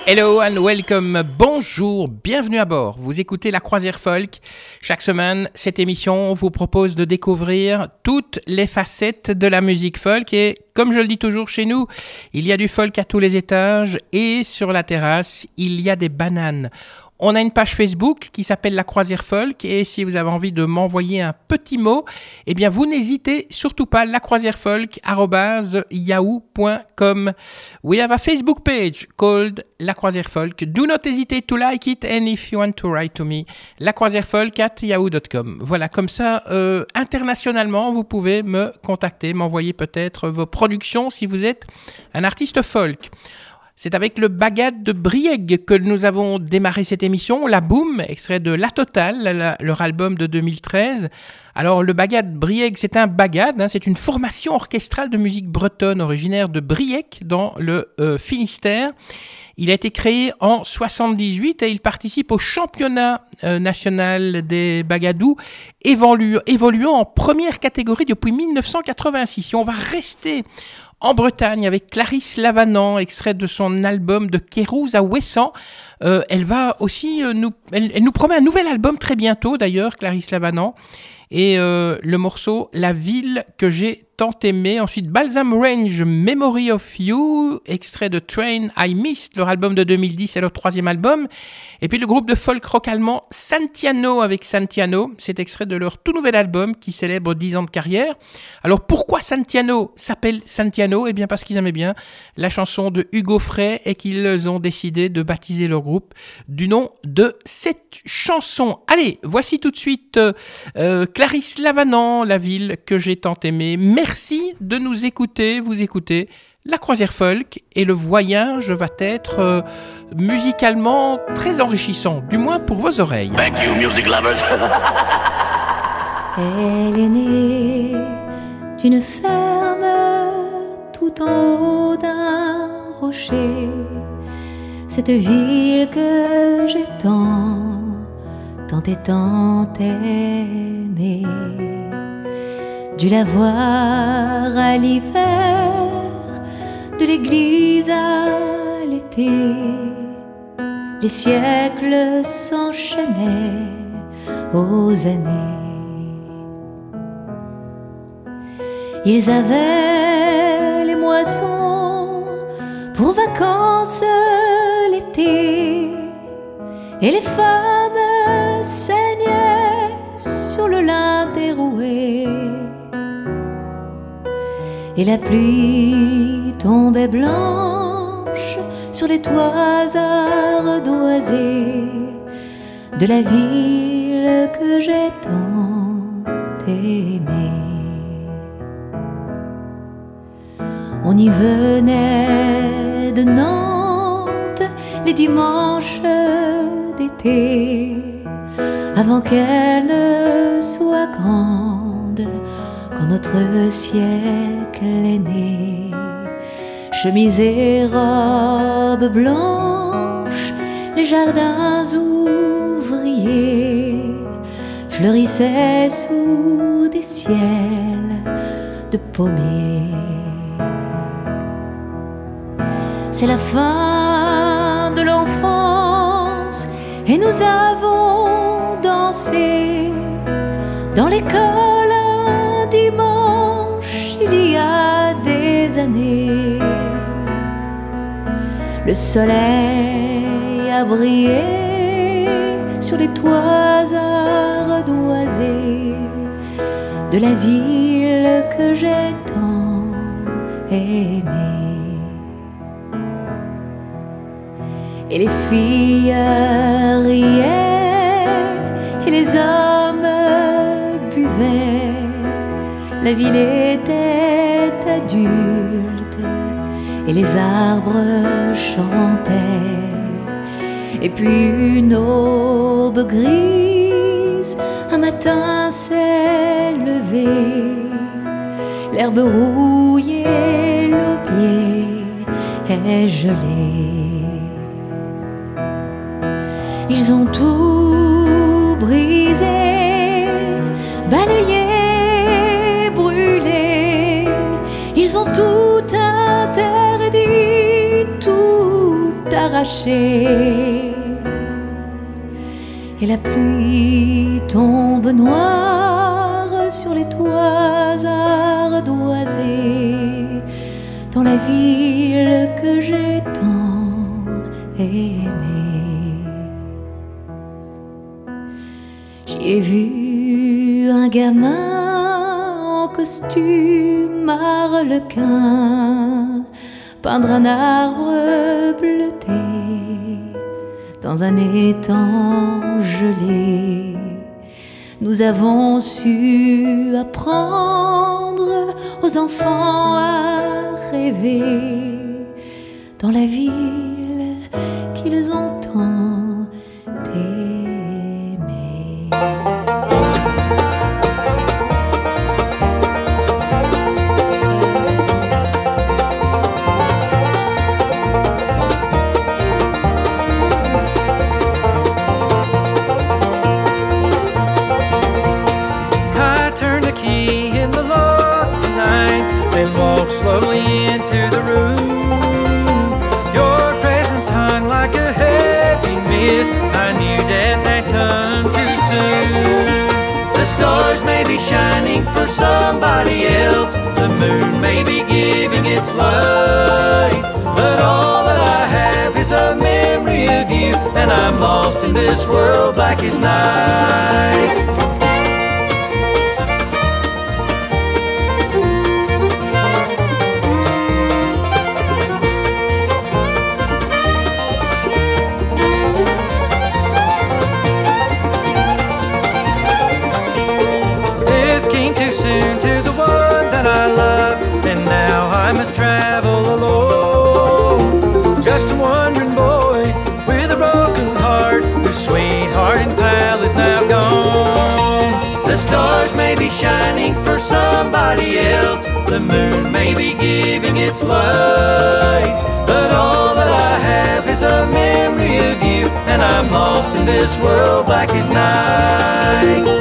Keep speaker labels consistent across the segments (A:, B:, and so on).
A: Hello and welcome, bonjour, bienvenue à bord. Vous écoutez La Croisière Folk. Chaque semaine, cette émission vous propose de découvrir toutes les facettes de la musique folk. Et comme je le dis toujours chez nous, il y a du folk à tous les étages et sur la terrasse, il y a des bananes. On a une page Facebook qui s'appelle La Croisière Folk et si vous avez envie de m'envoyer un petit mot, eh bien vous n'hésitez surtout pas, lacroisièrefolk@yahoo.com. We have a Facebook page called La Croisière Folk. Do not hesitate to like it and if you want to write to me, lacroisièrefolk@yahoo.com. Voilà, comme ça, internationalement, vous pouvez me contacter, m'envoyer peut-être vos productions si vous êtes un artiste folk. C'est avec le Bagad de Brieg que nous avons démarré cette émission, La Boum, extrait de La Totale, leur album de 2013. Alors le Bagad Brieg, c'est un bagad, c'est une formation orchestrale de musique bretonne originaire de Brieg dans le Finistère. Il a été créé en 1978 et il participe au championnat national des bagadous, évoluant en première catégorie depuis 1986. Et on va rester en Bretagne avec Clarisse Lavanant, extrait de son album de Kérouz à Ouessant. Elle va aussi elle nous promet un nouvel album très bientôt d'ailleurs, Clarisse Lavanant. Et le morceau La ville que j'ai tant aimé. Ensuite Balsam Range, Memory of You, extrait de Train I Missed, leur album de 2010, c'est leur troisième album. Et puis le groupe de folk rock allemand Santiano avec Santiano, c'est extrait de leur tout nouvel album qui célèbre 10 ans de carrière. Alors pourquoi Santiano s'appelle Santiano ? Eh bien parce qu'ils aimaient bien la chanson de Hugo Frey et qu'ils ont décidé de baptiser leur groupe du nom de cette chanson. Allez, voici tout de suite Clarisse Lavanant, La ville que j'ai tant aimée. Merci de nous écouter, vous écoutez La Croisière Folk et le voyage va être musicalement très enrichissant, du moins pour vos oreilles.
B: Thank you, music lovers.
C: Elle est née d'une ferme tout en haut d'un rocher, cette ville que j'ai tant et tant aimée. Dû la voir à l'hiver, de l'église à l'été, les siècles s'enchaînaient aux années. Ils avaient les moissons pour vacances l'été, et les femmes saignaient sur le lin déroué. Et la pluie tombait blanche sur les toits ardoisés de la ville que j'ai tant aimée. On y venait de Nantes les dimanches d'été, avant qu'elle ne soit grande, quand notre siècle est né. Chemise et robe blanche, les jardins ouvriers fleurissaient sous des ciels de pommiers. C'est la fin de l'enfance et nous avons dansé dans l'école un dimanche il y a des années. Le soleil a brillé sur les toits ardoisés de la ville que j'ai tant aimée. Et les filles riaient et les hommes buvaient. La ville était adulte et les arbres chantaient. Et puis une aube grise, un matin s'est levé. L'herbe rouillée, l'aubier est gelée. Ils ont tout brisé, balayé, brûlé. Ils ont tout interdit, tout arrachés. Et la pluie tombe noire sur les toits ardoisés dans la ville que j'ai tant aimée. J'y ai vu un gamin en costume arlequin peindre un arbre bleuté dans un étang gelé. Nous avons su apprendre aux enfants à rêver dans la ville qu'ils ont tant aimée.
B: Walk slowly into the room. Your presence hung like a heavy mist. I knew death had come too soon. The stars may be shining for somebody else, the moon may be giving its light, but all that I have is a memory of you, and I'm lost in this world black as night. Soon to the one that I love, and now I must travel alone. Just a wandering boy with a broken heart, whose sweetheart and pal is now gone. The stars may be shining for somebody else, the moon may be giving its light, but all that I have is a memory of you, and I'm lost in this world black as night.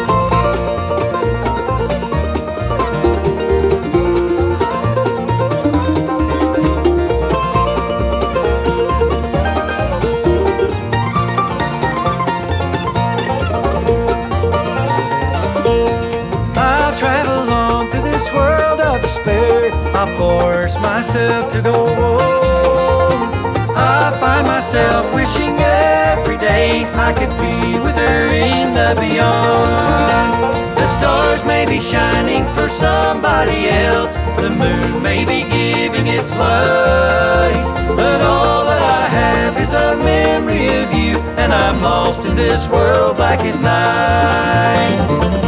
B: I force myself to go home. I find myself wishing every day I could be with her in the beyond. The stars may be shining for somebody else, the moon may be giving its light, but all that I have is a memory of you, and I'm lost in this world black as night.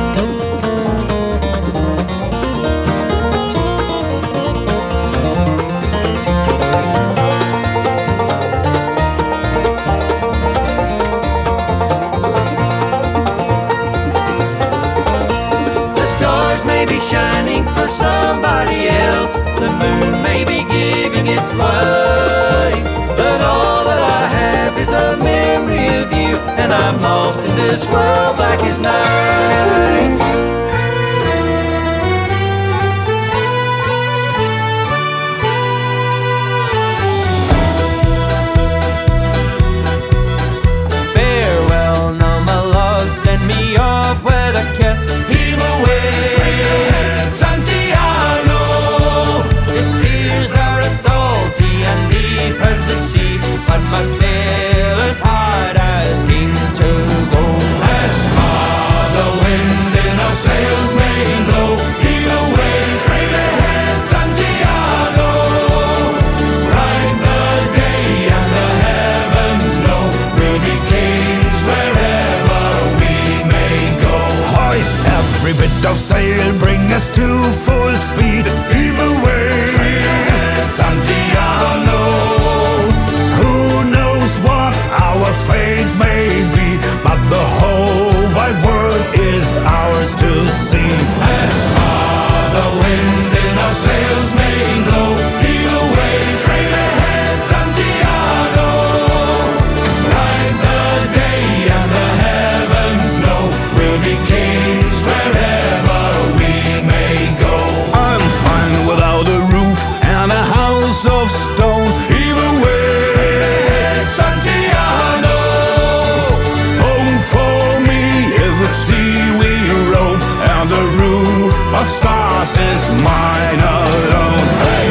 B: Be shining for somebody else, the moon may be giving its light, but all that I have is a memory of you, and I'm lost in this world black as night. Farewell, now my love, send me off with a kiss. Heave away, Santiago. The tears are as salty and deep as the sea, but my sailor's heart as keen to go. As far the wind in our sails may blow, heave away, straight ahead, Santiago. Bright the day and the heavens know, we'll be kings wherever we may go. Hoist every bit of sail, bring us to full speed. Heave away, Santiago. Who knows what our fate may be, but the whole wide world is ours to see. As far the wind in our sails may blow, heave away, straight ahead, Santiago. Bright the day and the heavens know, we'll be kings wherever we may go. I'm fine without a roof and a house of stone. Heave away,
D: past is mine alone. Hey!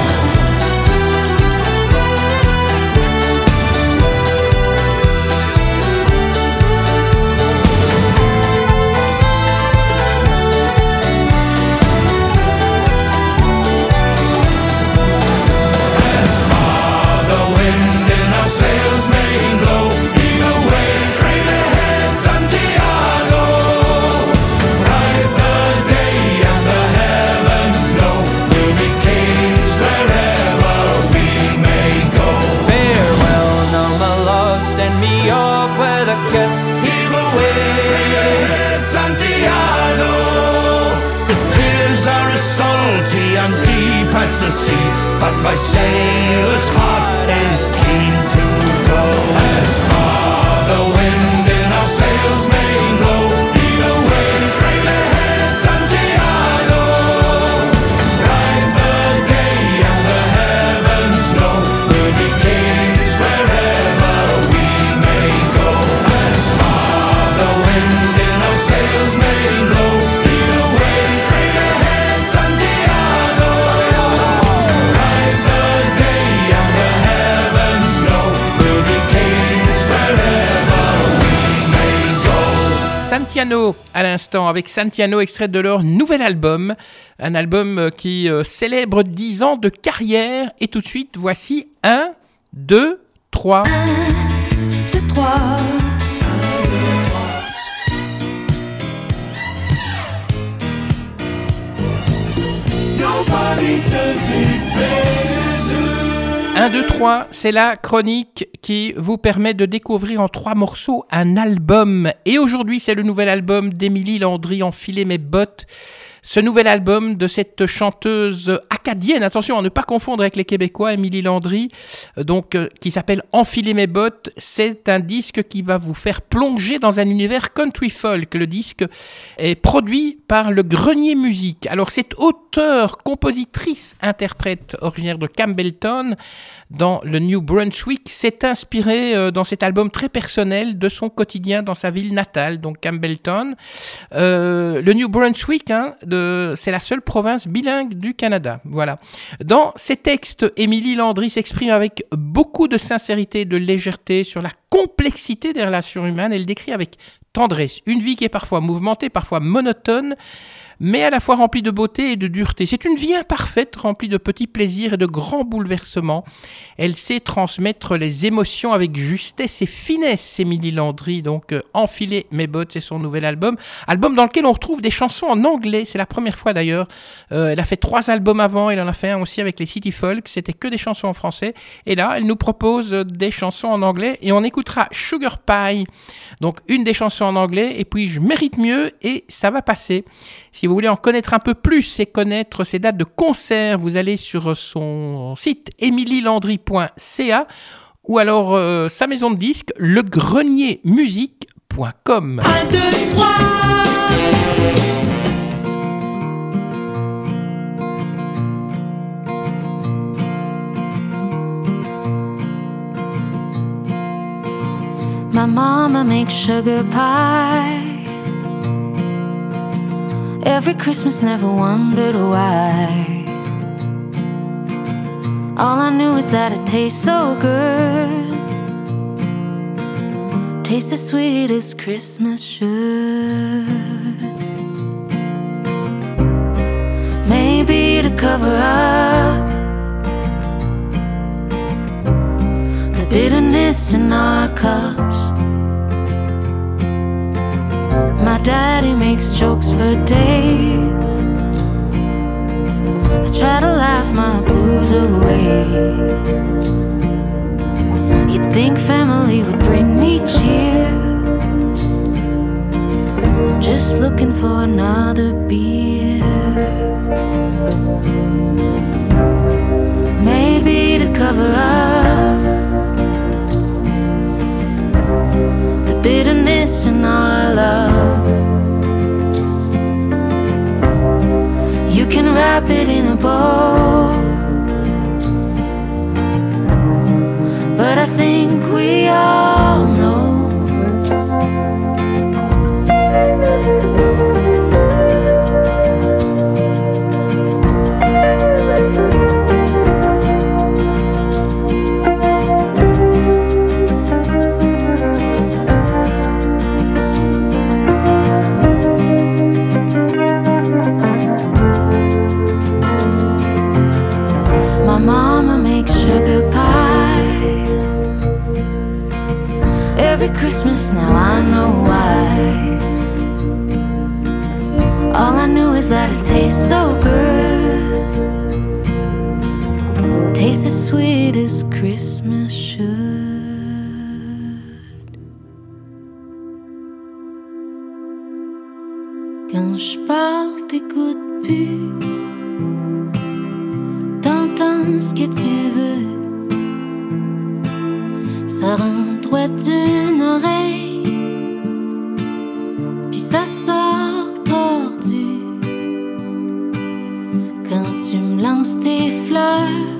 B: Past the sea, but my sailor's heart is keen to go. As far the wind in our sails may blow, either way, straight ahead, Santiago. Ride the day and the heavens know, we'll be kings wherever we may go. As far the wind in our sails may blow, either way, straight ahead, Santiago.
A: Santiano à l'instant, avec Santiano, extrait de leur nouvel album, un album qui célèbre 10 ans de carrière. Et tout de suite, voici 1, 2, 3.
C: 1, 2, 3.
A: 1, 2, 3, c'est la chronique qui vous permet de découvrir en 3 morceaux un album. Et aujourd'hui, c'est le nouvel album d'Émilie Landry, Enfiler mes bottes. Ce nouvel album de cette chanteuse acadienne, attention à ne pas confondre avec les Québécois, Émilie Landry, qui s'appelle Enfiler mes bottes. C'est un disque qui va vous faire plonger dans un univers country folk. Le disque est produit par le Grenier Musique. Alors cette auteure, compositrice, interprète originaire de Campbellton, dans le New Brunswick, s'est inspirée dans cet album très personnel de son quotidien dans sa ville natale, donc Campbellton. Le New Brunswick, c'est la seule province bilingue du Canada. Voilà. Dans ses textes, Émilie Landry s'exprime avec beaucoup de sincérité, de légèreté sur la complexité des relations humaines. Elle décrit avec tendresse une vie qui est parfois mouvementée, parfois monotone, mais à la fois remplie de beauté et de dureté. C'est une vie imparfaite, remplie de petits plaisirs et de grands bouleversements. Elle sait transmettre les émotions avec justesse et finesse, Émilie Landry. Donc, Enfiler mes bottes, c'est son nouvel album. Album dans lequel on retrouve des chansons en anglais. C'est la première fois d'ailleurs. Elle a fait 3 albums avant. Elle en a fait un aussi avec les City Folk. C'était que des chansons en français. Et là, elle nous propose des chansons en anglais. Et on écoutera Sugar Pie. Donc, une des chansons en anglais. Et puis, Je mérite mieux et Ça va passer. Si vous voulez en connaître un peu plus et connaître ses dates de concert, vous allez sur son site emilielandry.ca ou alors sa maison de disques, legreniermusique.com.
E: 1, 2, 3.
C: My mama makes sugar pie. Every Christmas, never wondered why. All I knew is that it tastes so good. Tastes as sweet as Christmas should. Maybe to cover up the bitterness in our cups, my daddy makes jokes for days. I try to laugh my blues away. You'd think family would bring me cheer. I'm just looking for another beer. Maybe to cover up the bitterness in our love. You can wrap it in a bow, but I think we all know Christmas, now I know why. All I knew is that it tastes so good. Tastes as sweet as Christmas should. Quand je parle, t'écoutes plus. T'entends ce que tu veux. Ça rentre droit d'une oreille, puis ça sort tordu. Quand tu me lances tes fleurs,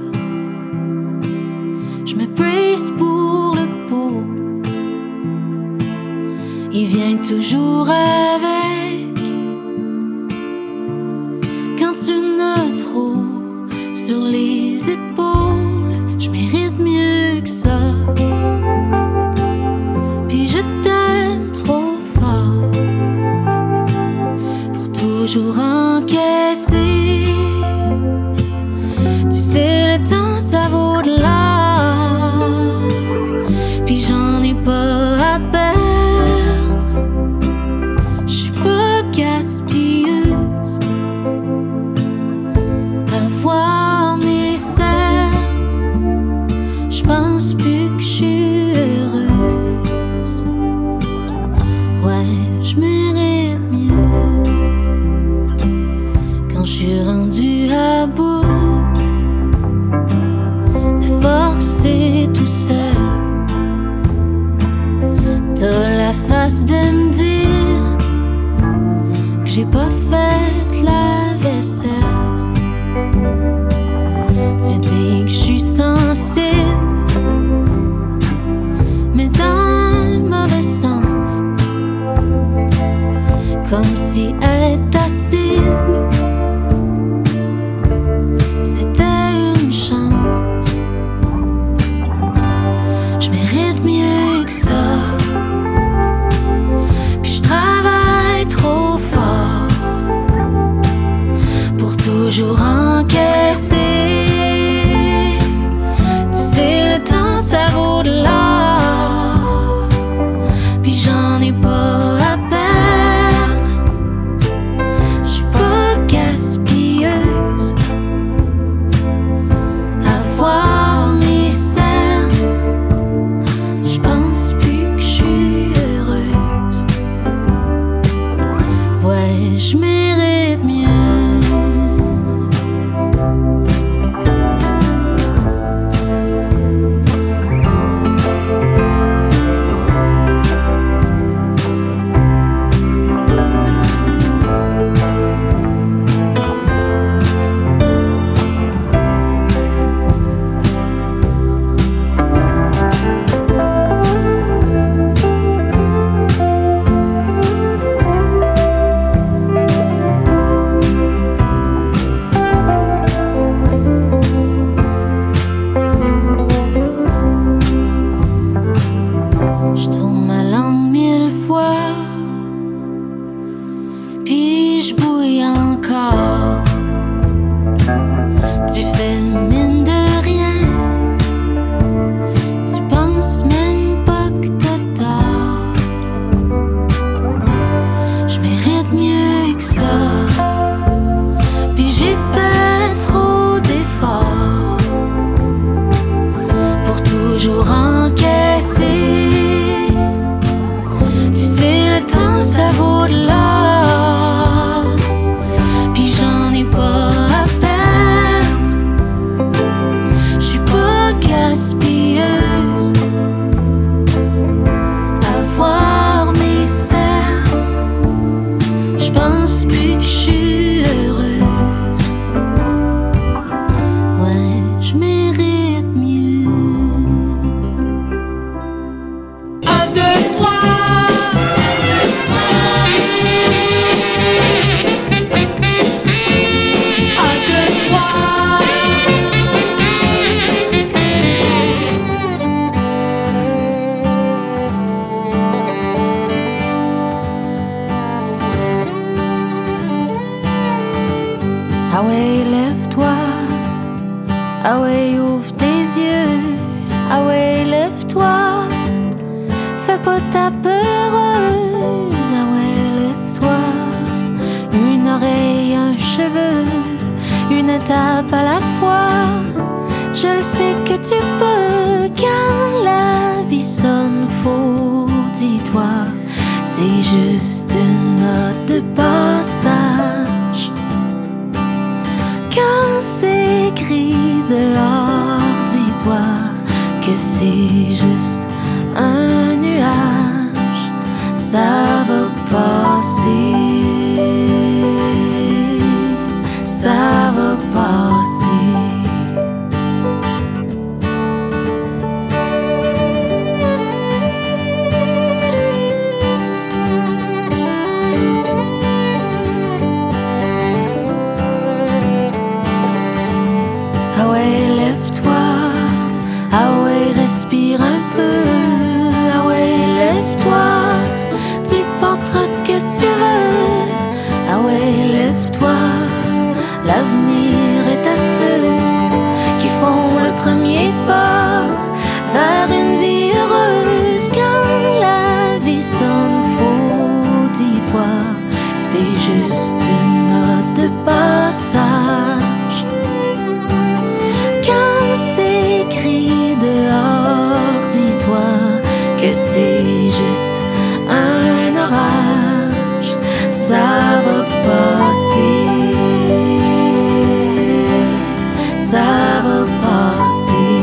C: je me brace pour le pot. Il vient toujours avec. Quand tu n'as trop sur les épaules, je mérite mieux que ça. Puis je t'aime trop fort pour toujours encaisser. Tu sais, le temps ça vaut de l'or, puis j'en ai pas à perdre. Je suis pas gaspilleuse à voir mes cernes. Je pense plus que je suis heureuse. Ouais, je mérite mieux. Quand je suis rendue à bout de forcer tout seul, t'as la face de me dire que j'ai pas fait la vaisselle. Tu dis que je suis sensible, mais dans le mauvais sens. Comme si être ta cible, c'était une chance. Je mérite mieux que ça. Puis je travaille trop fort pour toujours encaisser. Tu sais, le temps ça vaut de l'or, puis j'en ai pas à perdre. Je suis pas gaspilleuse à voir mes cernes. Je pense plus que je suis heureuse. Ouais, je mérite mieux. Je tourne ma langue 1000 fois, puis je bouille encore. Tu fais mine de rien, tu penses même pas que t'as tort. Je mérite mieux que ça, puis j'ai fait trop d'efforts pour toujours encaisser. Tu sais, le temps ça vaut de l'or, puis j'en ai pas à perdre. Je suis pas gaspilleuse à voir mes cernes. Je pense plus que je suis heureuse. Ouais, je mérite mieux. Ah ouais, lève-toi. Ah ouais, ouvre tes yeux. Ah ouais, lève-toi. Fais pas peureuse. Ah ouais, lève-toi. Une oreille, un cheveu, une étape à la fois. Je le sais que tu peux, car la vie sonne faux. Dis-toi, c'est juste une note de passage. Quand c'est écrit dehors, dis-toi que c'est juste un nuage. Ça va passer, ça va passer. Ah ouais, lève-toi. Ah ouais, respire un peu. Ah ouais, lève-toi. Tu porteras ce que tu veux. Ah ouais, lève-toi. L'avenir est à ceux qui font le premier pas vers une vie heureuse. Quand la vie sonne faux, dis-toi, c'est juste une note de passage. Quand c'est écrit dehors, dis-toi que c'est juste un orage. Ça va passer, ça va passer.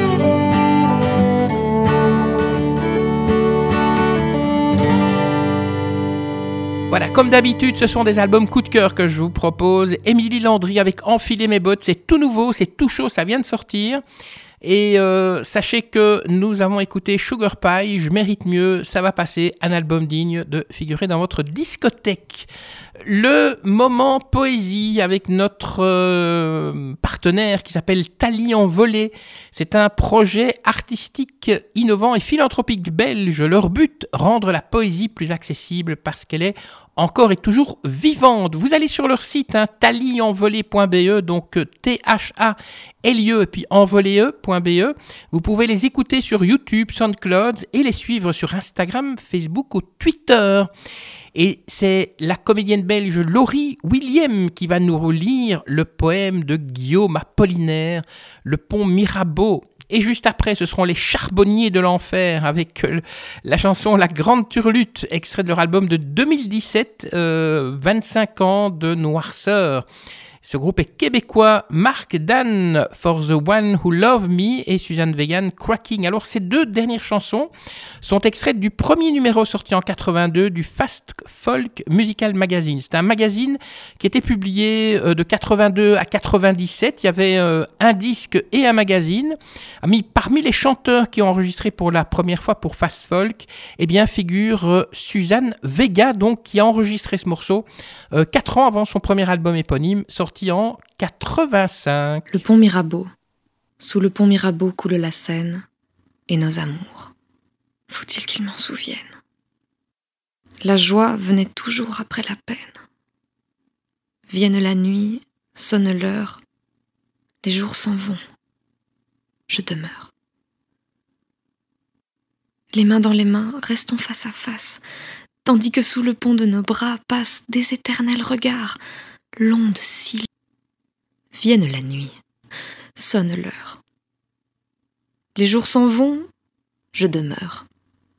A: Voilà, comme d'habitude, ce sont des albums coup de cœur que je vous propose. Émilie Landry avec Enfiler mes bottes, c'est tout nouveau, c'est tout chaud, ça vient de sortir. Et sachez que nous avons écouté Sugar Pie, Je mérite mieux, ça va passer, un album digne de figurer dans votre discothèque. Le moment poésie avec notre partenaire qui s'appelle Thalie Envolée. C'est un projet artistique innovant et philanthropique belge. Leur but, rendre la poésie plus accessible parce qu'elle est encore et toujours vivante. Vous allez sur leur site, thaliesenvolée.be, donc THALIE et puis envolée.be. Vous pouvez les écouter sur YouTube, SoundCloud et les suivre sur Instagram, Facebook ou Twitter. Et c'est la comédienne belge Laurie William qui va nous relire le poème de Guillaume Apollinaire, Le pont Mirabeau. Et juste après, ce seront les Charbonniers de l'Enfer avec la chanson La Grande Turlute, extrait de leur album de 2017, 25 ans de noirceur. Ce groupe est québécois. Mark Dan, For the One Who Love Me, et Suzanne Vegan, Cracking. Alors, ces deux dernières chansons sont extraites du premier numéro sorti en 82 du Fast Folk Musical Magazine. C'est un magazine qui était publié de 82 à 97. Il y avait un disque et un magazine. Parmi les chanteurs qui ont enregistré pour la première fois pour Fast Folk, eh bien, figure Suzanne Vega, donc, qui a enregistré ce morceau 4 ans avant son premier album éponyme, sorti en 85.
E: Le pont Mirabeau. Sous le pont Mirabeau coule la Seine et nos amours. Faut-il qu'ils m'en souviennent? La joie venait toujours après la peine. Vienne la nuit, sonne l'heure, les jours s'en vont. Je demeure. Les mains dans les mains, restons face à face, tandis que sous le pont de nos bras passent des éternels regards, longs de cils. Vienne la nuit, sonne l'heure. Les jours s'en vont, je demeure.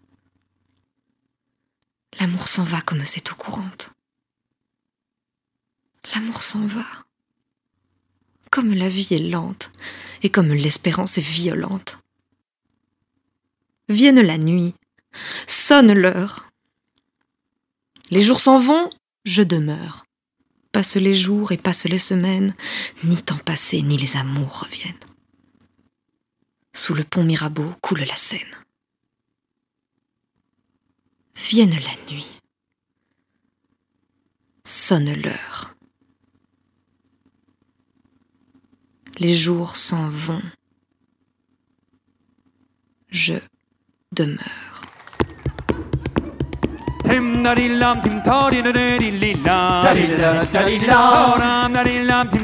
E: L'amour s'en va comme cette eau courante. L'amour s'en va. Comme la vie est lente et comme l'espérance est violente. Vienne la nuit, sonne l'heure. Les jours s'en vont, je demeure. Passent les jours et passent les semaines, ni temps passé ni les amours reviennent. Sous le pont Mirabeau coule la Seine. Vienne la nuit, sonne l'heure. Les jours s'en vont, je demeure.
B: Tim daddy lam tim toddy da daddy lam daddy lam daddy lam tim toddy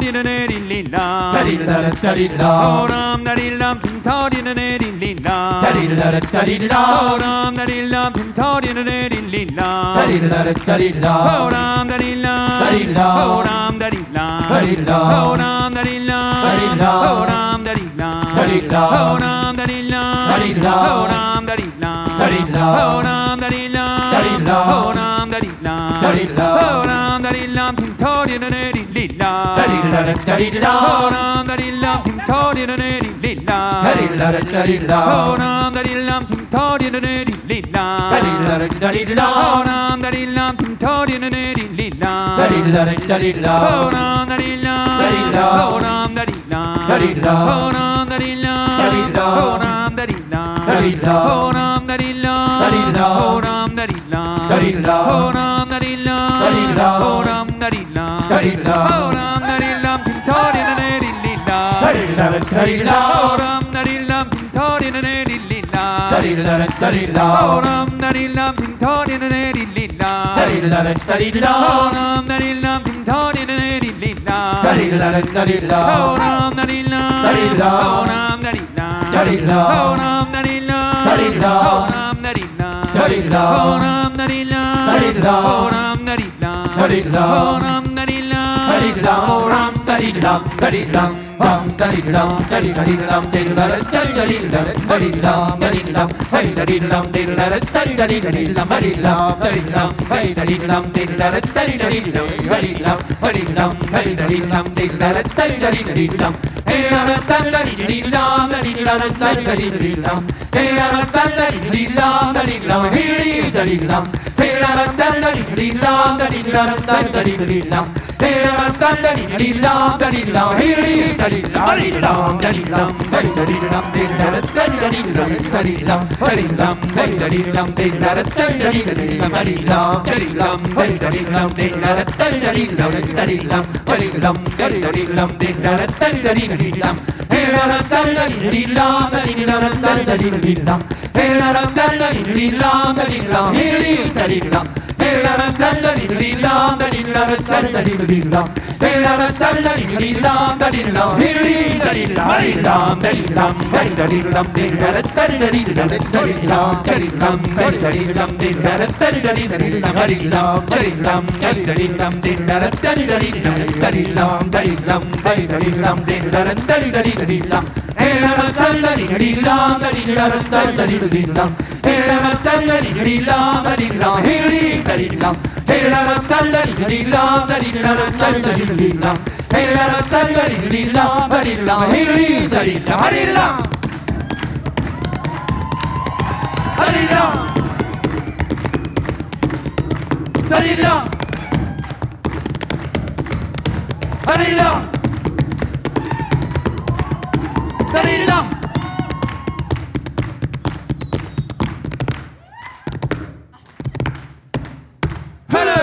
B: toddy da neri lila.
D: Study la study la.
B: Oh ram daddy lam toddy da neri lila.
D: Study la study la.
B: Oh ram daddy lam toddy da neri lila.
D: Study la study la.
B: Oh ram daddy lam.
D: Study la.
B: Oh ram daddy lam.
D: Study la.
B: Oh ram daddy lam.
D: Study la.
B: Oh ram daddy lam.
D: Study la.
B: Oh ram daddy lam.
D: Study la.
B: Oh ram daddy lam.
D: Study la.
B: Oh ram daddy lam.
D: Study la.
B: Oh ram daddy lam.
D: Study la.
B: Oh ram daddy lam toddy da neri lila.
D: Study la study la.
B: Oh ram daddy lam toddy da neri lila.
D: Study la study la.
B: Oh ram daddy lam toddy da neri lila.
D: Study la study la.
B: Oh ram daddy lam toddy da neri lila.
D: Study la study la.
B: Oh ram daddy lam.
D: Study la.
B: Oh ram daddy lam.
D: Study la.
B: Oh ram daddy lam.
D: Study la.
B: Oh ram daddy lam.
D: Study la.
B: Oh ram daddy lam.
D: Study la.
B: Oh ram daddy lam.
D: Study la.
B: Oh ram daddy lam.
D: Study la.
B: Oh ram daddy lam.
D: Study la.
B: Oh ram daddy lam toddy da neri lila.
D: Study la study la.
B: Oh ram daddy lam toddy da neri lila.
D: Study la study la.
B: Oh ram daddy lam toddy da neri lila.
D: Study la study la.
B: Oh ram daddy lam toddy da neri lila.
D: Study la study la.
B: Oh ram daddy lam.
D: Study la.
B: Oh ram daddy lam.
D: Study la.
B: Oh ram daddy lam.
D: Study la.
B: Oh ram daddy lam.
D: Study la.
B: Oh ram daddy lam.
D: Study la.
B: Oh ram daddy lam.
D: Study la.
B: Oh ram daddy lam.
D: Study la. Oh ram study la study la. Ram study la study la. Study la study la. Study la study la. Study la study la. Study la study la. Study la study la. Study la study la. Study la study la. Study la study la. Study la study la. Study la hey la study la. Study la study la. Hey la study la. Study la hey study la. Hey la study la. Study la study la. Hey la study la. Study la hey study la. Study la study la. Study la study la. Study la study la. Study la study la. Study la study la. Study la study la. Study la study la. Study la study la. Study la study la. Study la study la. Hey la study la. Study la study la. Hey la study la. Study la hey study la. Hey la study la. Study la study la. Hey la study la. Study la hey study la. Study la study la. Study la study la. Study la study la. Study la study la. Study la study la. Study la study la. Study la study la. Study la study la. Study la study la. Study la study la. Hey la study la. Study la study la. Hey la study la. Study la hey study la. Hey la study la. Study la study la. Hey la study la. Study la hey study la. Study la study la. Study la study la. Study la. Hello.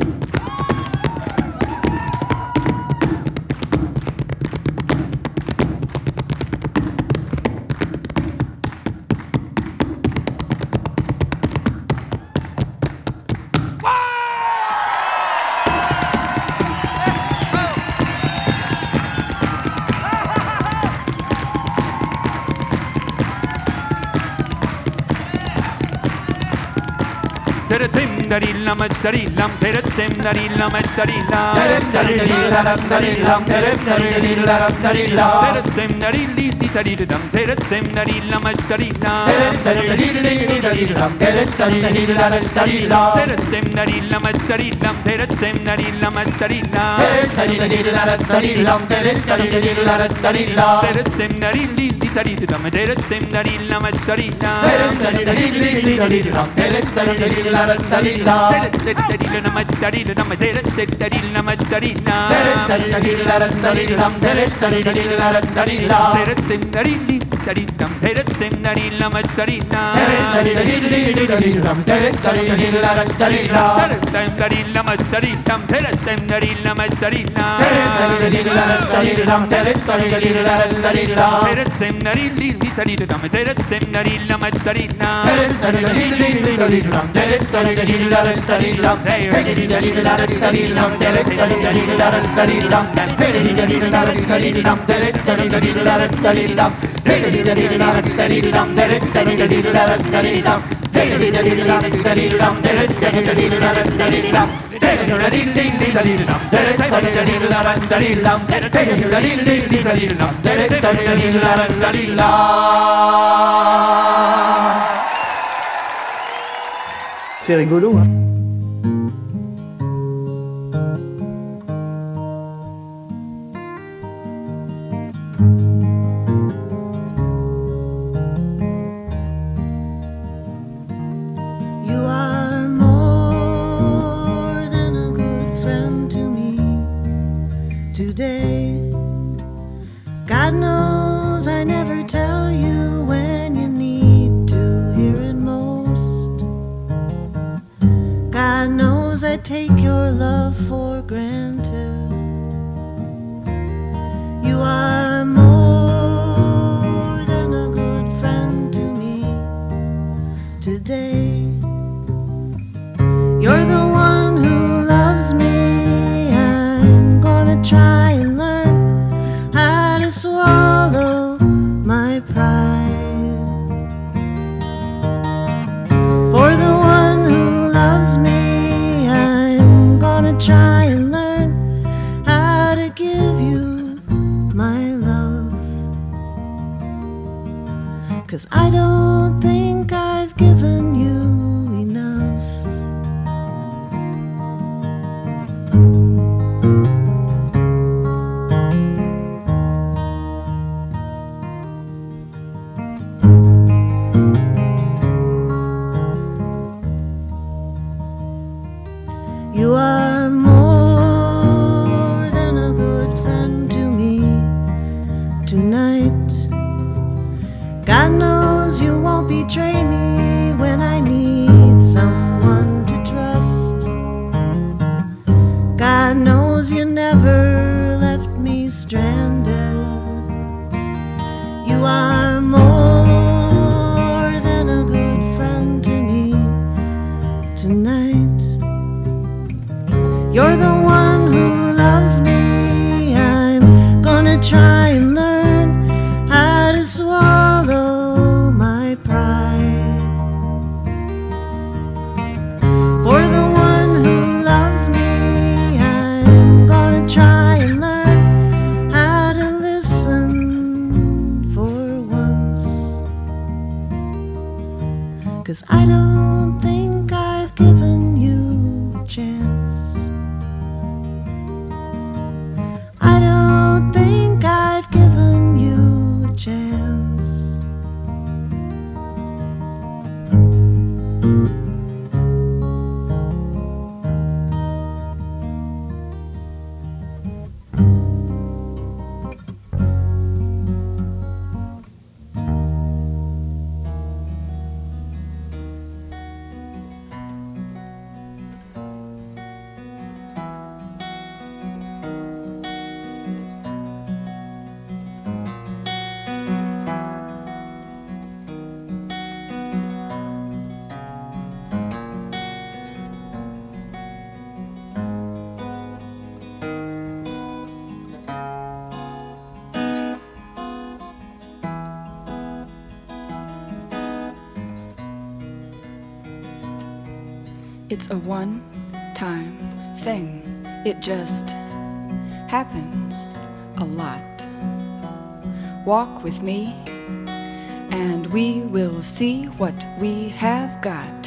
D: Darillam darillam terettem darillam darillam terettem darilli darillam terettem darillam darillam terettem darillam darillam terettem darillam darillam terettem darillam darilli darillam terettem darillam darillam
F: C'est rigolo, hein.
G: You are more than a good friend to me today. God knows I never tell you when you need to hear it most. God knows I take your love for granted. You are more than a good friend to me today. You're the one who loves me. I'm gonna try and learn how to swallow my pride. For the one who loves me, I'm gonna try and learn how to give you my love. 'Cause I don't think I've given you enough. You are more than a good friend to me tonight. God knows you won't betray me when I need someone to trust. God knows you never left me stranded. You are more than a good friend to me tonight. You're the one who loves me. I'm gonna try and learn how to swallow my pride. For the one who loves me, I'm gonna try and learn how to listen for once. 'Cause I don't think I've given you a chance. I don't think I've given you a chance.
H: It's a one-time thing. It just happens a lot. Walk with me, and we will see what we have got.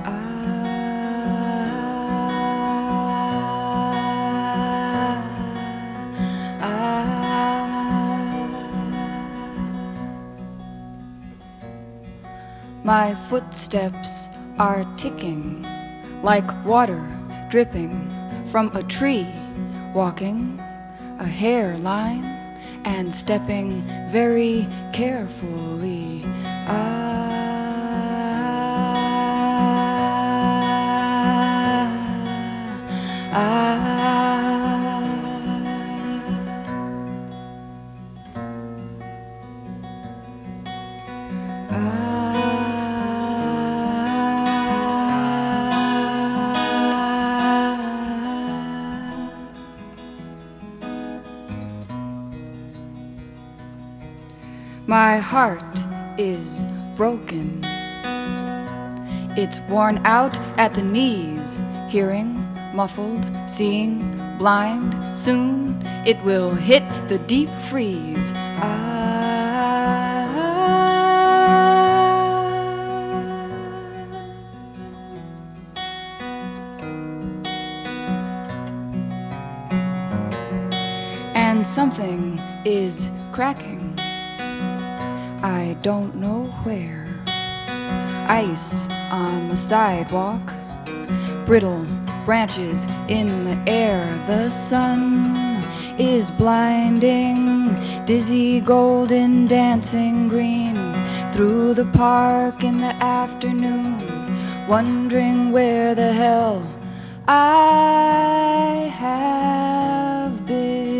H: My footsteps are ticking like water dripping from a tree, walking a hairline and stepping very carefully. My heart is broken. It's worn out at the knees, hearing, muffled, seeing, blind. Soon it will hit the deep freeze. And something is cracking. I don't know where. Ice on the sidewalk, brittle branches in the air. The sun is blinding, dizzy golden dancing green through the park in the afternoon, wondering where the hell I have been.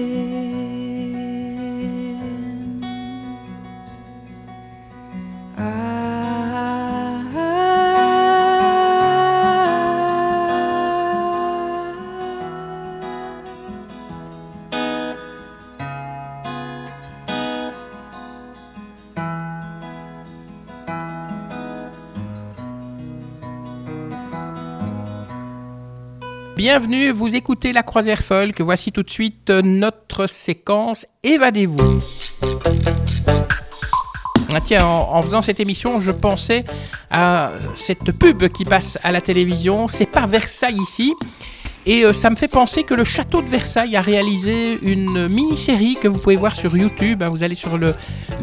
A: Bienvenue, vous écoutez La Croisière Folk. Voici tout de suite notre séquence Évadez-vous. Ah tiens, en faisant cette émission, je pensais à cette pub qui passe à la télévision. C'est pas Versailles ici. Et ça me fait penser que le château de Versailles a réalisé une mini-série que vous pouvez voir sur YouTube. Vous allez sur le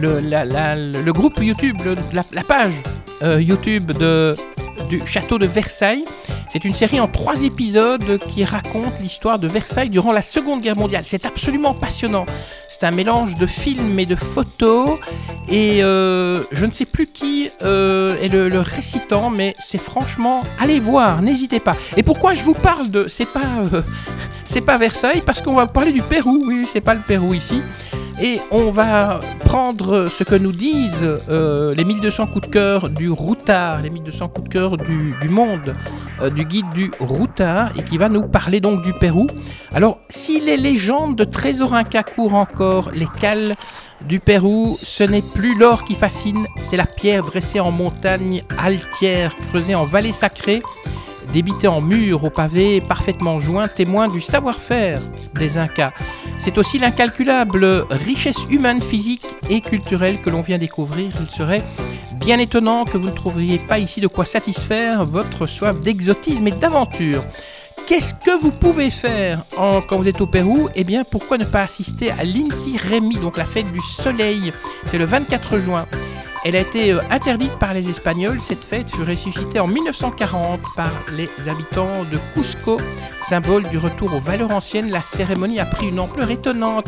A: groupe YouTube, la page YouTube du château de Versailles. C'est une série en 3 épisodes qui raconte l'histoire de Versailles durant la Seconde Guerre mondiale. C'est absolument passionnant. C'est un mélange de films et de photos. Et je ne sais plus qui est le récitant, mais c'est franchement... Allez voir, n'hésitez pas. Et pourquoi je vous parle de... C'est pas Versailles, parce qu'on va parler du Pérou. Oui, c'est pas le Pérou ici. Et on va prendre ce que nous disent les 1200 coups de cœur du Routard, les 1200 coups de cœur du monde, du guide du Routard, et qui va nous parler donc du Pérou. Alors, si les légendes de Trésor-Inca courent encore les cales du Pérou, ce n'est plus l'or qui fascine, c'est la pierre dressée en montagne altière, creusée en vallée sacrée, débitée en murs au pavé parfaitement joints, témoin du savoir-faire des Incas. C'est aussi l'incalculable richesse humaine, physique et culturelle que l'on vient découvrir. Il serait bien étonnant que vous ne trouviez pas ici de quoi satisfaire votre soif d'exotisme et d'aventure. Qu'est-ce que vous pouvez faire quand vous êtes au Pérou ? Eh bien, pourquoi ne pas assister à l'Inti Raymi, donc la fête du soleil. C'est le 24 juin. Elle a été interdite par les Espagnols. Cette fête fut ressuscitée en 1940 par les habitants de Cusco, symbole du retour aux valeurs anciennes. La cérémonie a pris une ampleur étonnante.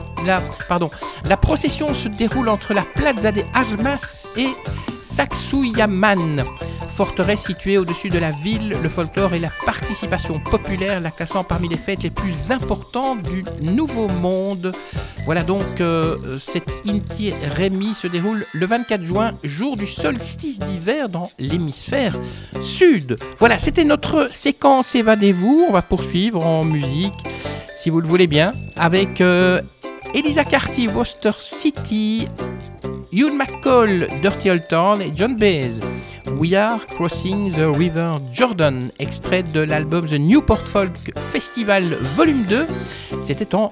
A: La procession se déroule entre la Plaza de Armas et Sacsayhuaman, forteresse située au-dessus de la ville. Le folklore et la participation populaire la classant parmi les fêtes les plus importantes du Nouveau Monde. Voilà donc cette Inti Raymi se déroule le 24 juin, jour du solstice d'hiver dans l'hémisphère sud. Voilà, c'était notre séquence Évadez-vous. On va poursuivre en musique, si vous le voulez bien, avec Eliza Carty, Worcester City, Hugh McCall, Dirty Old Town et John Baez, We Are Crossing the River Jordan, extrait de l'album The Newport Folk Festival Volume 2. C'était en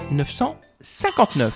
A: 1959.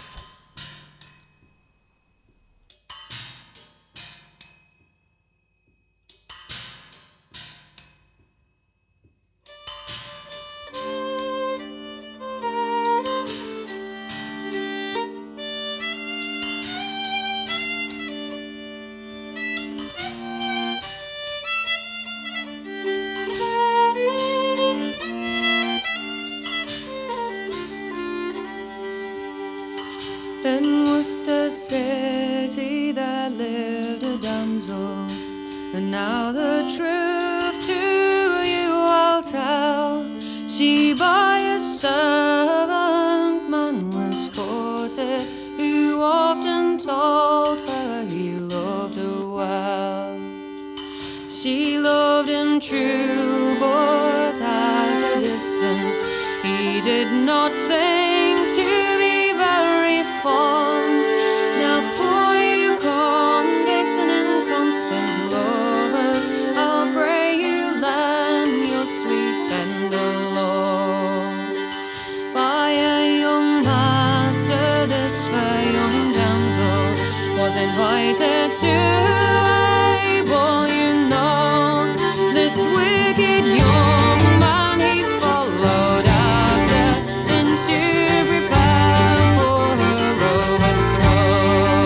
I: In Worcester City there lived a damsel, and now the truth to you I'll tell. She by a servant man was courted, who often told her he loved her well. She loved him true, but at a distance he did not think to be very fond. Now for you convicts and inconstant lovers, I'll pray you lend your sweet tender love. By a young master this fair young damsel was invited to a ball, you know. This wicked young man he followed after into prepare for her overthrow.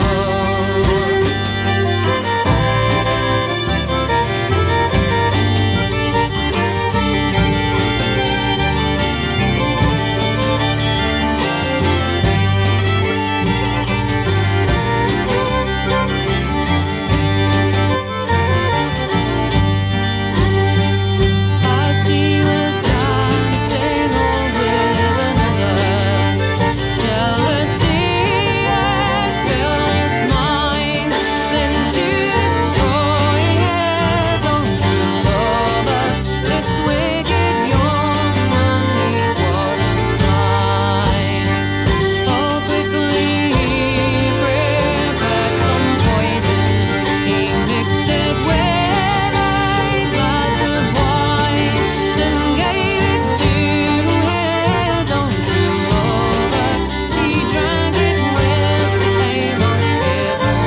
I: As she was dancing all with another, jealousy had filled his mind, then to destroy his own true lover, this wicked young man he was inclined. Oh, quickly he prepared some poison, he mixed it with a glass of wine, and gave it to his own true lover. She drank it with a most fearful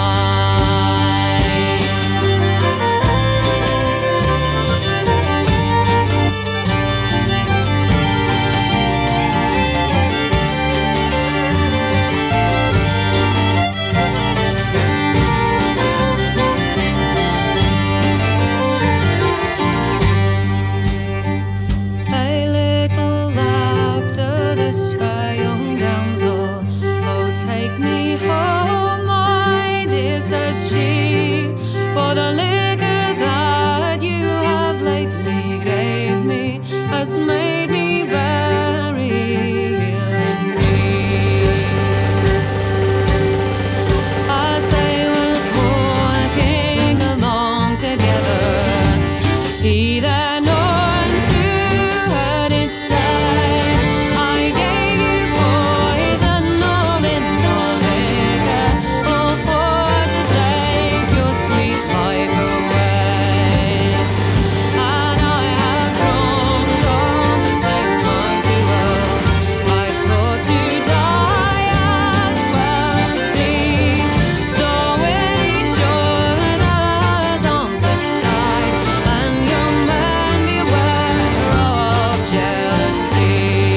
I: mind. A little after this fair young damsel, oh take me home, my dear, says she, for the liquor that you have lately gave me has made me very ill indeed. As they was walking along together, he then unto her did say, I gave you poison all in your liquor, all for to take your sweet life away. And I have drunk all the same, my dear. I thought to die as well as thee. So in each other's arms let's die, and young men beware of jealousy.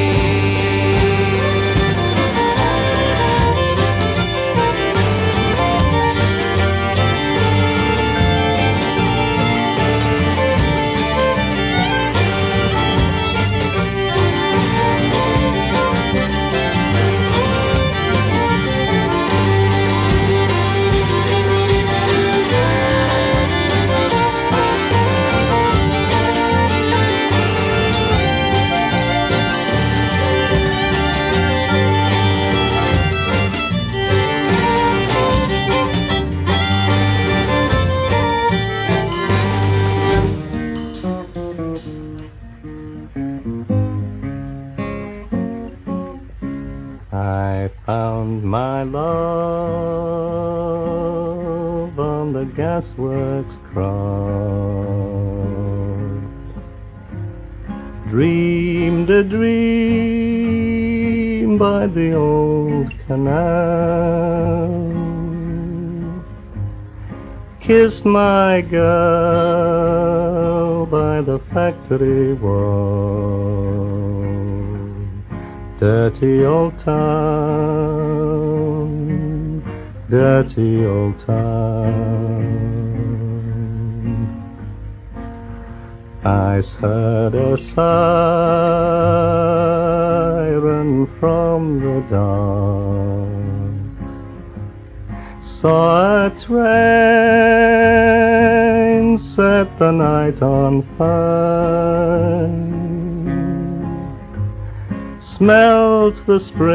J: I found my love on the gasworks cross, dreamed a dream by the old canal, kissed my girl by the factory wall. Dirty old town, dirty old town. I heard a siren from the dark, saw a train set the night on fire, smelt the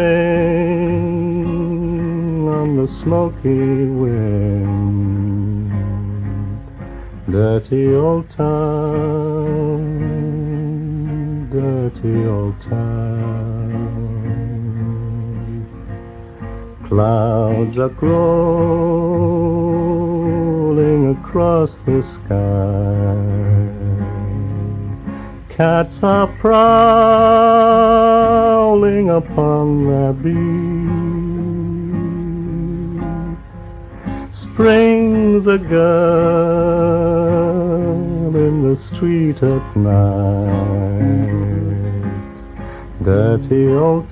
J: spring on the smoky wind. Dirty old town, dirty old town. Clouds are crawling across the sky, cats are prowling upon their beat. Spring's a girl in the street at night. Dirty old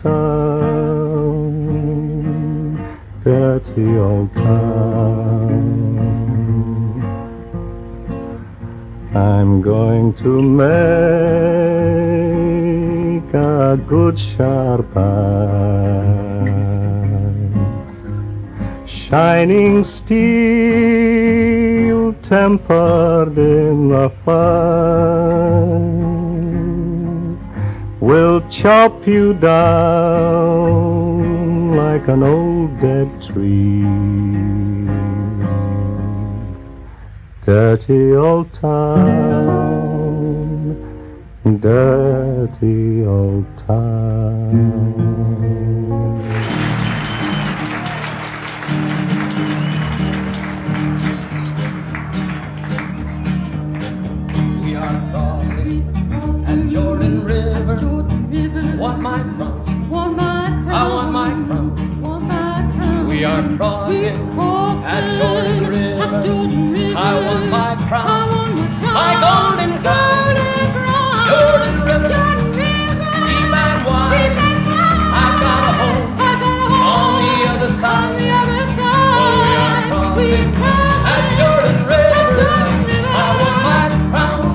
J: town, dirty old town. I'm going to make a good sharp eye, shining steel tempered in the fire, will chop you down like an old dead tree. Dirty old town, dirty old town.
B: We are crossing at Jordan River. Want my crown, I want my crown. We are crossing at Jordan River. I want my crown, my golden crown. Jordan River, deep and wide. I've got a home on the other side. Oh, we are crossing at Jordan River. I want my crown.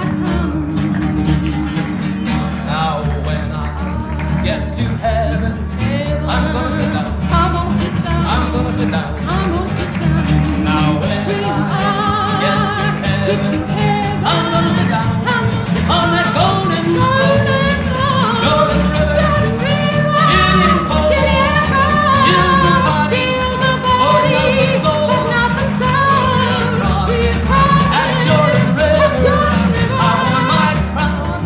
B: Now when I get to heaven, I'm gonna sit down. I'm gonna sit down. Now when I get to heaven, I'm gonna sit down on that golden road. Jordan River, chilling cold, chill the body, but not the soul. We are crossing at Jordan River. I want my crown.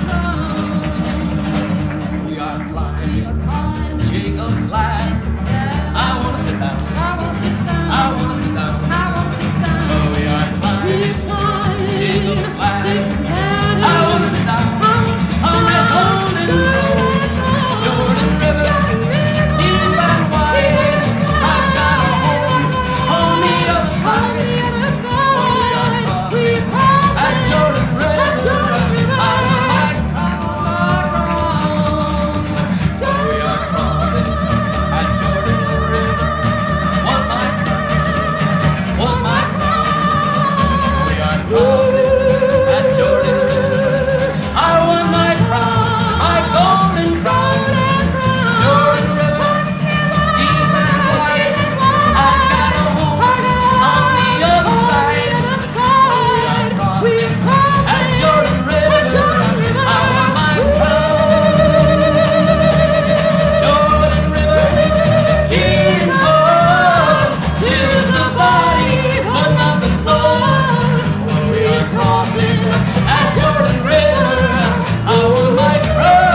B: We are flying, Jacob's ladder. I wanna sit down. I wanna sit down. Oh, we are flying, Jacob's ladder. I wanna sit down on that golden road. Jordan River, deep and wide. I've got a home on the other side. Oh, we are crossing at Jordan River. I want my crown. Oh, we are crossing at Jordan River. Want my crown, want my crown. We are crossing at Jordan River. I want my crown, my golden crown. Jordan River, deep and wide. I've got a home on the other side. Oh, we are crossing at Jordan River. I want my crown. Jordan River, deep and cold, chills the body, but not the soul. Oh, we are crossing at Jordan River. I want my crown.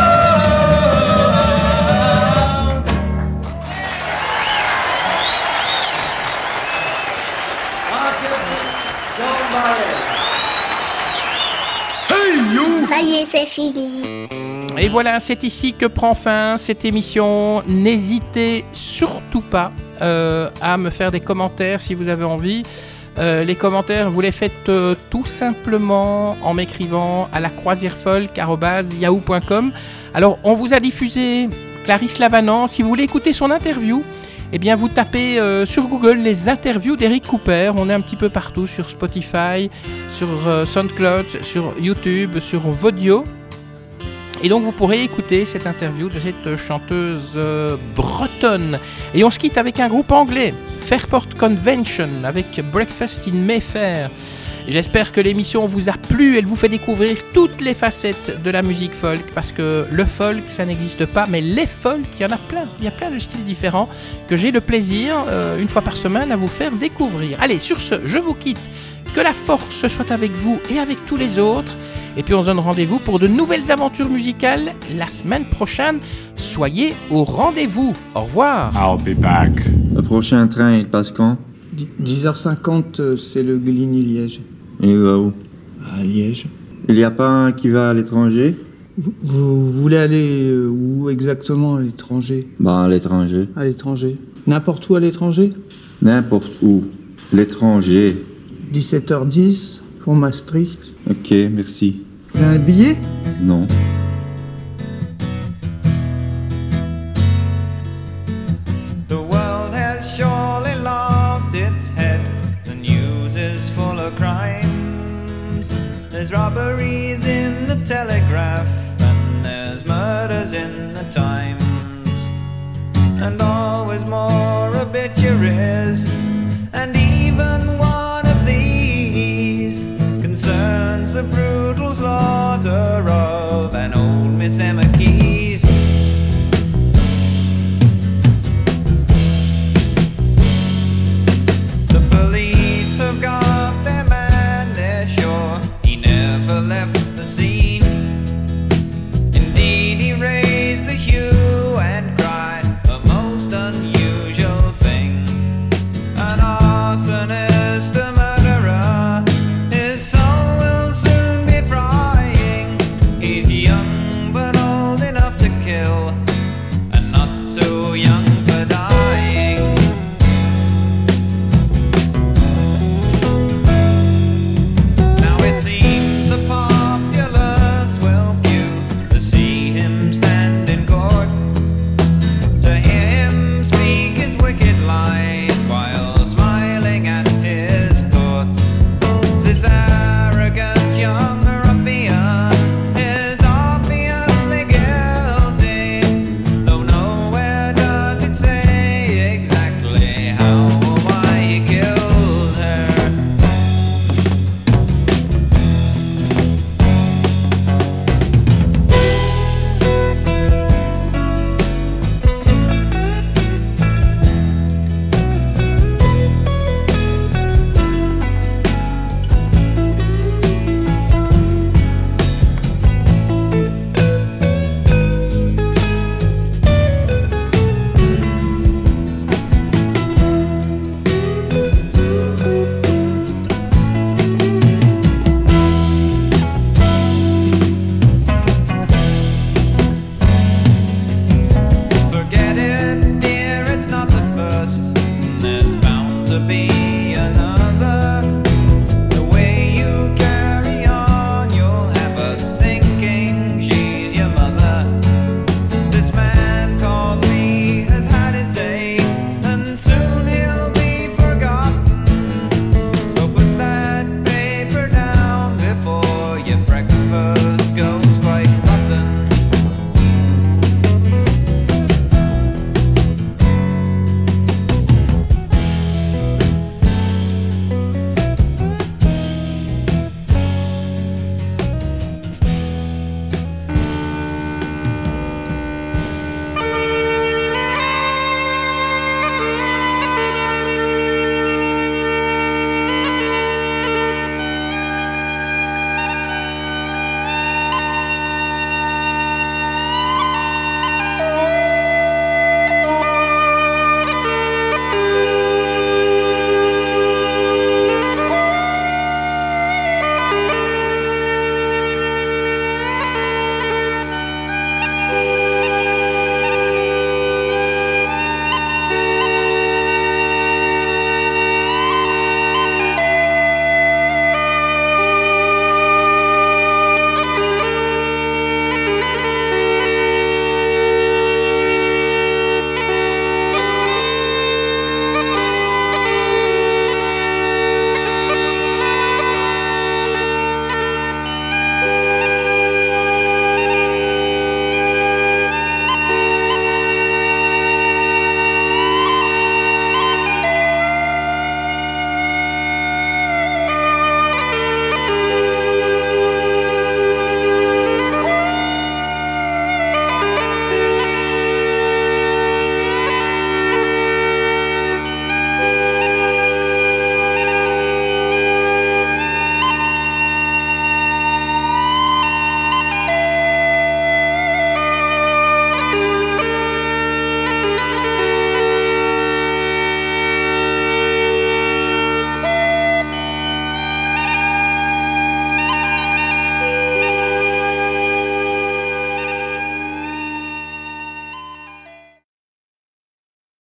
K: Ça y est, c'est fini.
A: Et voilà, c'est ici que prend fin cette émission. N'hésitez surtout pas à me faire des commentaires si vous avez envie. Les commentaires, vous les faites tout simplement en m'écrivant à lacroisierfolk@yahoo.com. Alors, on vous a diffusé Clarisse Lavanant. Si vous voulez écouter son interview, eh bien, vous tapez sur Google les interviews d'Eric Cooper. On est un petit peu partout sur Spotify, sur SoundCloud, sur YouTube, sur Vodio. Et donc vous pourrez écouter cette interview de cette chanteuse bretonne. Et on se quitte avec un groupe anglais, Fairport Convention, avec Breakfast in Mayfair. J'espère que l'émission vous a plu, elle vous fait découvrir toutes les facettes de la musique folk, parce que le folk, ça n'existe pas, mais les folk, il y en a plein. Il y a plein de styles différents que j'ai le plaisir, une fois par semaine, à vous faire découvrir. Allez, sur ce, je vous quitte. Que la force soit avec vous et avec tous les autres. Et puis on se donne rendez-vous pour de nouvelles aventures musicales la semaine prochaine. Soyez au rendez-vous. Au revoir.
L: I'll be back.
M: Le prochain train, il passe quand ?
F: 10h50, c'est le Gligny-Liège.
M: Et il va où ?
F: À Liège.
M: Il n'y a pas un qui va à l'étranger ?
F: Vous voulez aller où exactement à l'étranger ?
M: À l'étranger.
F: À l'étranger. N'importe où à l'étranger ?
M: N'importe où. L'étranger.
F: 17h10 pour Maastricht.
M: Ok, merci.
F: Vous avez un billet ?
M: Non.
N: The world has surely lost its head. The news is full of crimes. There's robberies in the Telegraph, and there's murders in the Times, and always more obituaries, and even one of these concerns the brutal slaughter of an old Miss Emma